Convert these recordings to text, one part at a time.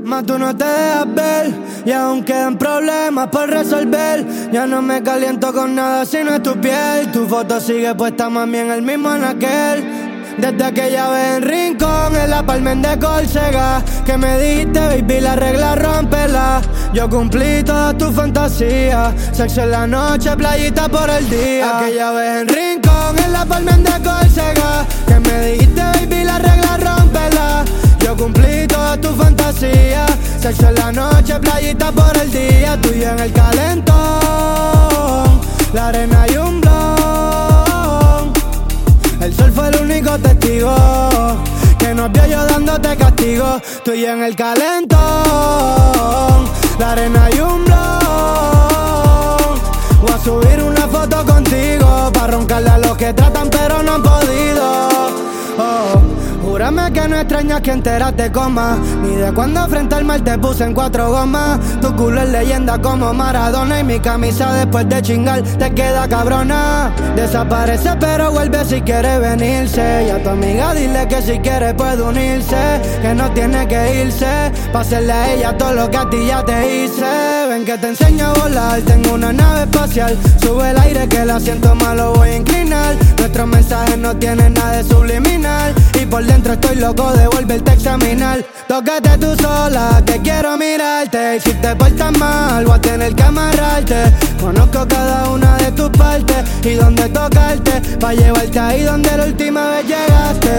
Más tú no te dejas ver, y aún quedan problemas por resolver. Ya no me caliento con nada si no es tu piel. Tu foto sigue puesta, más bien el mismo anaquel. Desde aquella vez en Rincón, en la Palmen de Córcega, que me dijiste, baby, la regla rómpela. Yo cumplí todas tus fantasías, sexo en la noche, playita por el día. Aquella vez en Rincón, en la Palmen de Córcega, que me dijiste, baby, la regla rómpela. Yo cumplí todas tus fantasías, sexo en la noche, playita por el día. Tú y yo en el calentón, la arena y un blon. El sol fue el único testigo que nos vio yo dándote castigo. Tú y yo en el calentón, la arena y un blon. Voy a subir una foto contigo pa' roncarle a los que tratan pero no han podido. Júrame que no extrañas que enteras te coma, ni de cuando frente al mar te puse en 4 gomas. Tu culo es leyenda como Maradona, y mi camisa después de chingar te queda cabrona. Desaparece pero vuelve si quiere venirse, y a tu amiga dile que si quiere puede unirse, que no tiene que irse pa' hacerle a ella todo lo que a ti ya te hice. Ven que te enseño a volar, tengo una nave espacial. Sube el aire que el asiento malo voy a inclinar. Nuestros mensajes no tienen nada de subliminal, y por dentro estoy loco de volverte a examinar. Tócate tú sola, que quiero mirarte, y si te portas mal voy a tener que amarrarte. Conozco cada una de tus partes y dónde tocarte, pa' llevarte ahí donde la última vez llegaste.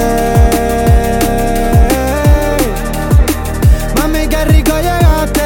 Mami, qué rico llegaste.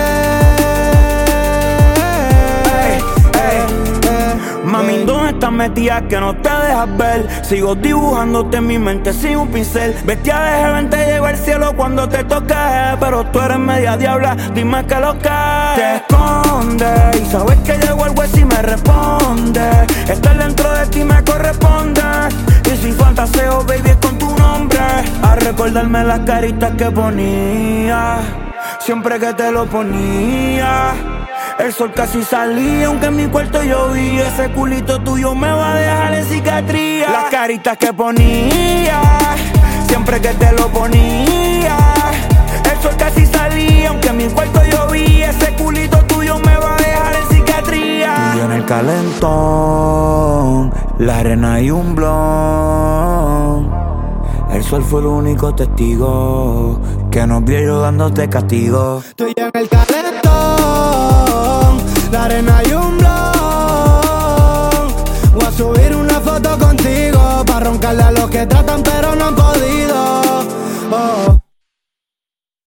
Mami, ¿dónde estás metida que no te dejas ver? Sigo dibujándote en mi mente sin un pincel. Bestia de heaven, te llego al cielo cuando te toque, pero tú eres media diabla, dime que lo que te escondes. Y sabes que llego al hueso y me responde. Estar dentro de ti me corresponde. Y si fantaseo, baby, es con tu nombre. A recordarme las caritas que ponía siempre que te lo ponía. El sol casi salía, aunque en mi cuarto llovía. Ese culito tuyo me va a dejar en cicatriz. Las caritas que ponía siempre que te lo ponía. El sol casi salía, aunque en mi cuarto llovía. Ese culito tuyo me va a dejar en cicatriz. Y yo en el calentón, la arena y un blon. El sol fue el único testigo que nos vio yo dándote castigo. Tú y yo en el calentón, la arena y un blon. Voy a subir una foto contigo pa' roncarle a los que tratan pero